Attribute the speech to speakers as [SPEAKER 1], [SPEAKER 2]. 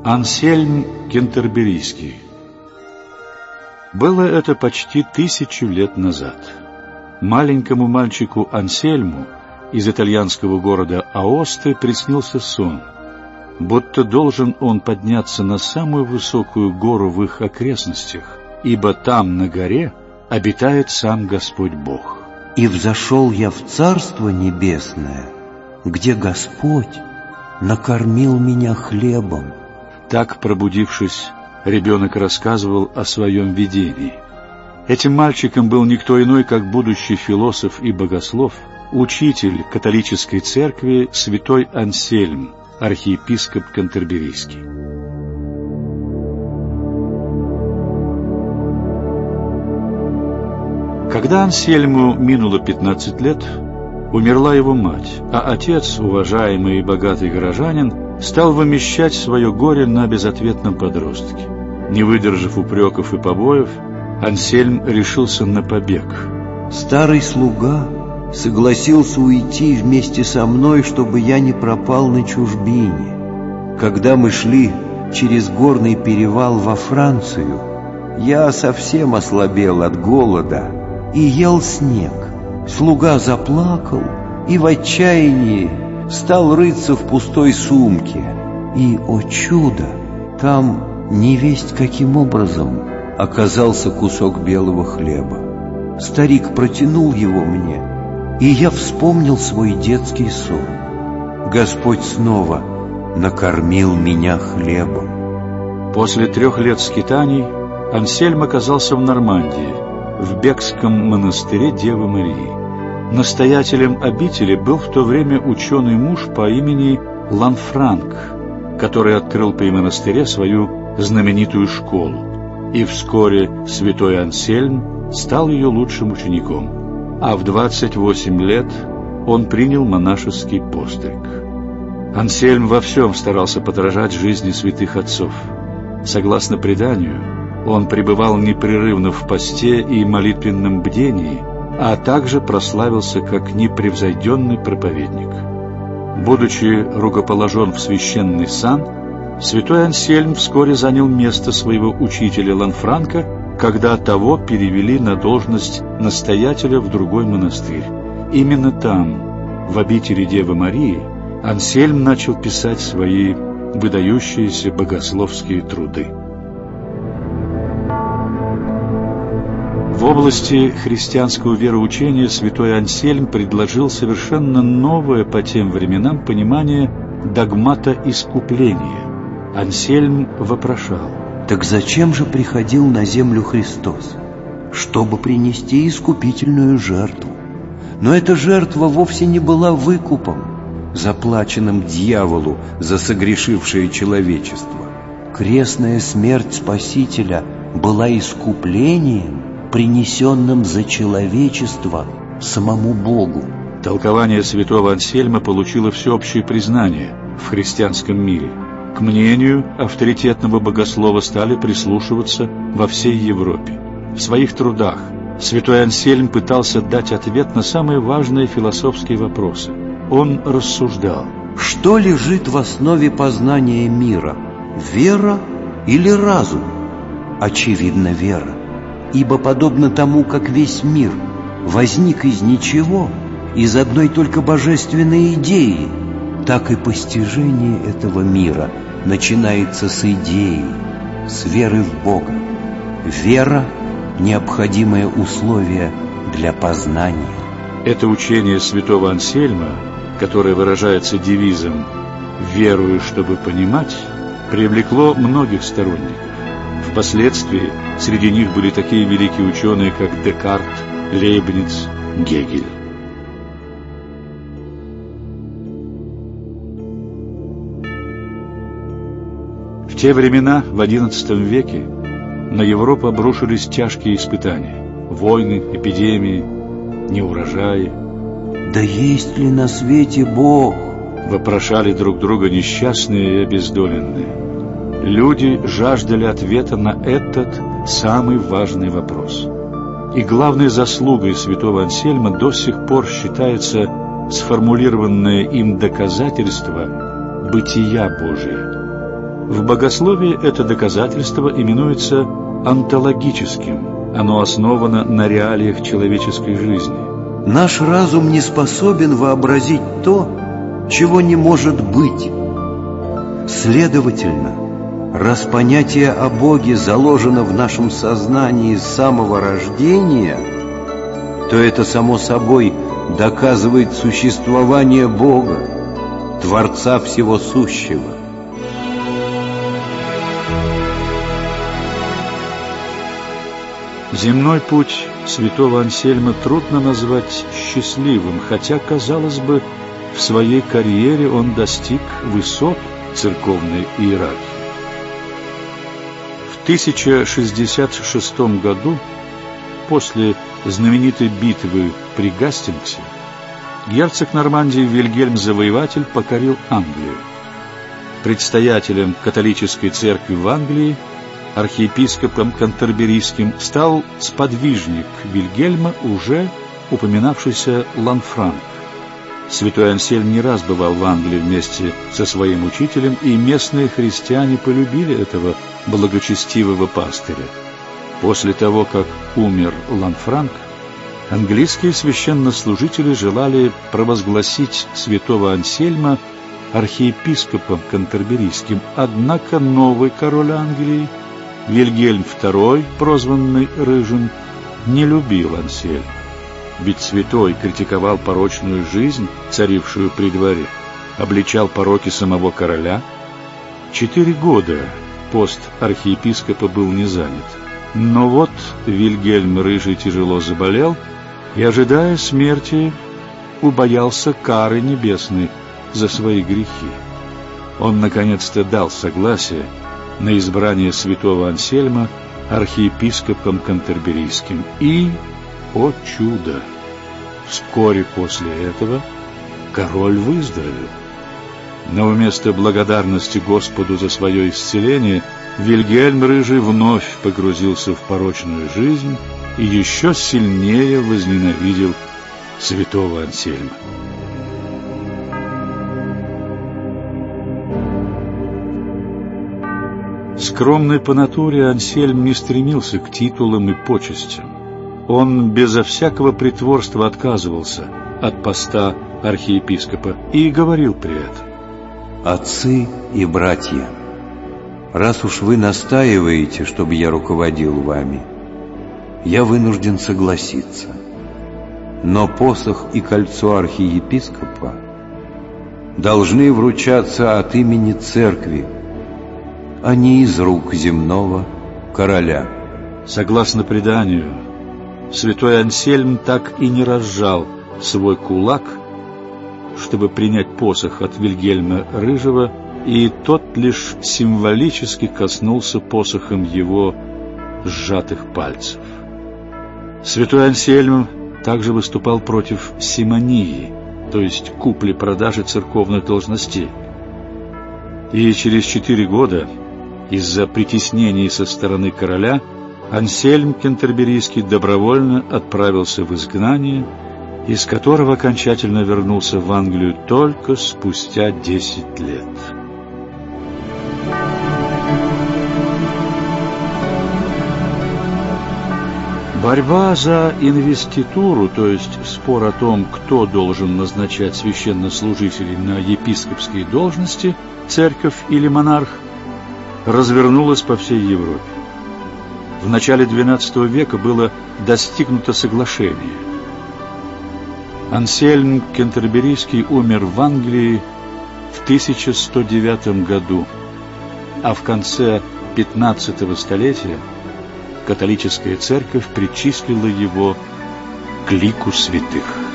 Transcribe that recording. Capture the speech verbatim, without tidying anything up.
[SPEAKER 1] Ансельм Кентерберийский. Было это почти тысячу лет назад. Маленькому мальчику Ансельму из итальянского города Аосты приснился сон, будто должен он подняться на самую высокую гору в их окрестностях, ибо там, на горе, обитает сам Господь Бог.
[SPEAKER 2] «И взошел я в Царство Небесное, где Господь накормил меня хлебом».
[SPEAKER 1] Так, пробудившись, ребенок рассказывал о своем видении. Этим мальчиком был никто иной, как будущий философ и богослов, учитель католической церкви святой Ансельм, архиепископ Кентерберийский. Когда Ансельму минуло пятнадцать лет, умерла его мать, а отец, уважаемый и богатый горожанин, стал вымещать свое горе на безответном подростке. Не выдержав упреков и побоев, Ансельм решился на побег.
[SPEAKER 2] Старый слуга согласился уйти вместе со мной, чтобы я не пропал на чужбине. Когда мы шли через горный перевал во Францию, я совсем ослабел от голода и ел снег. Слуга заплакал и в отчаянии стал рыться в пустой сумке. И, о чудо, там невесть каким образом оказался кусок белого хлеба. Старик протянул его мне, и я вспомнил свой детский сон. Господь снова накормил меня хлебом.
[SPEAKER 1] После трех лет скитаний Ансельм оказался в Нормандии, в Бекском монастыре Девы Марии. Настоятелем обители был в то время ученый муж по имени Ланфранк, который открыл при монастыре свою знаменитую школу. И вскоре святой Ансельм стал ее лучшим учеником, а в двадцать восемь лет он принял монашеский постриг. Ансельм во всем старался подражать жизни святых отцов. Согласно преданию, он пребывал непрерывно в посте и молитвенном бдении, а также прославился как непревзойденный проповедник. Будучи рукоположен в священный сан, святой Ансельм вскоре занял место своего учителя Ланфранка, когда того перевели на должность настоятеля в другой монастырь. Именно там, в обители Девы Марии, Ансельм начал писать свои выдающиеся богословские труды. В области христианского вероучения святой Ансельм предложил совершенно новое по тем временам понимание догмата искупления. Ансельм вопрошал:
[SPEAKER 2] так зачем же приходил на землю Христос? Чтобы принести искупительную жертву. Но эта жертва вовсе не была выкупом, заплаченным дьяволу за согрешившее человечество. Крестная смерть Спасителя была искуплением, принесенным за человечество самому Богу.
[SPEAKER 1] Толкование святого Ансельма получило всеобщее признание в христианском мире. К мнению авторитетного богослова стали прислушиваться во всей Европе. В своих трудах святой Ансельм пытался дать ответ на самые важные философские вопросы. Он рассуждал:
[SPEAKER 2] что лежит в основе познания мира? Вера или разум? Очевидно, вера. Ибо подобно тому, как весь мир возник из ничего, из одной только божественной идеи, так и постижение этого мира начинается с идеи, с веры в Бога. Вера – необходимое условие для познания.
[SPEAKER 1] Это учение святого Ансельма, которое выражается девизом «верую, чтобы понимать», привлекло многих сторонников. Впоследствии среди них были такие великие ученые, как Декарт, Лейбниц, Гегель. В те времена, в одиннадцатом веке, на Европу обрушились тяжкие испытания: войны, эпидемии, неурожаи.
[SPEAKER 2] «Да есть ли на свете Бог?»
[SPEAKER 1] — вопрошали друг друга несчастные и обездоленные. Люди жаждали ответа на этот самый важный вопрос. И главной заслугой святого Ансельма до сих пор считается сформулированное им доказательство бытия Божия. В богословии это доказательство именуется онтологическим. Оно основано на реалиях человеческой жизни.
[SPEAKER 2] Наш разум не способен вообразить то, чего не может быть. Следовательно, раз понятие о Боге заложено в нашем сознании с самого рождения, то это само собой доказывает существование Бога, Творца всего сущего.
[SPEAKER 1] Земной путь святого Ансельма трудно назвать счастливым, хотя, казалось бы, в своей карьере он достиг высот церковной иерархии. В тысяча шестьдесят шестом году, после знаменитой битвы при Гастингсе, герцог Нормандии Вильгельм Завоеватель покорил Англию. Предстоятелем католической церкви в Англии, архиепископом Кантерберийским, стал сподвижник Вильгельма, уже упоминавшийся Ланфранк. Святой Ансельм не раз бывал в Англии вместе со своим учителем, и местные христиане полюбили этого благочестивого пастыря. После того, как умер Ланфранк, английские священнослужители желали провозгласить святого Ансельма архиепископом Кантерберийским, однако новый король Англии, Вильгельм второй, прозванный Рыжим, не любил Ансельма. Ведь святой критиковал порочную жизнь, царившую при дворе, обличал пороки самого короля. Четыре года пост архиепископа был не занят. Но вот Вильгельм Рыжий тяжело заболел и, ожидая смерти, убоялся кары небесной за свои грехи. Он наконец-то дал согласие на избрание святого Ансельма архиепископом Кантерберийским. И, о чудо, вскоре после этого король выздоровел. Но вместо благодарности Господу за свое исцеление Вильгельм Рыжий вновь погрузился в порочную жизнь и еще сильнее возненавидел святого Ансельма. Скромный по натуре, Ансельм не стремился к титулам и почестям. Он безо всякого притворства отказывался от поста архиепископа и говорил при этом:
[SPEAKER 2] «Отцы и братья, раз уж вы настаиваете, чтобы я руководил вами, я вынужден согласиться. Но посох и кольцо архиепископа должны вручаться от имени церкви, а не из рук земного короля».
[SPEAKER 1] Согласно преданию, святой Ансельм так и не разжал свой кулак, чтобы принять посох от Вильгельма Рыжего, и тот лишь символически коснулся посохом его сжатых пальцев. Святой Ансельм также выступал против симонии, то есть купли-продажи церковных должностей. И через четыре года, из-за притеснений со стороны короля, Ансельм Кентерберийский добровольно отправился в изгнание, из которого окончательно вернулся в Англию только спустя десять лет. Борьба за инвеституру, то есть спор о том, кто должен назначать священнослужителей на епископские должности, церковь или монарх, развернулась по всей Европе. В начале двенадцатого века было достигнуто соглашение. Ансельм Кентерберийский умер в Англии в тысяча сто девятом году, а в конце пятнадцатого столетия католическая церковь причислила его к лику святых.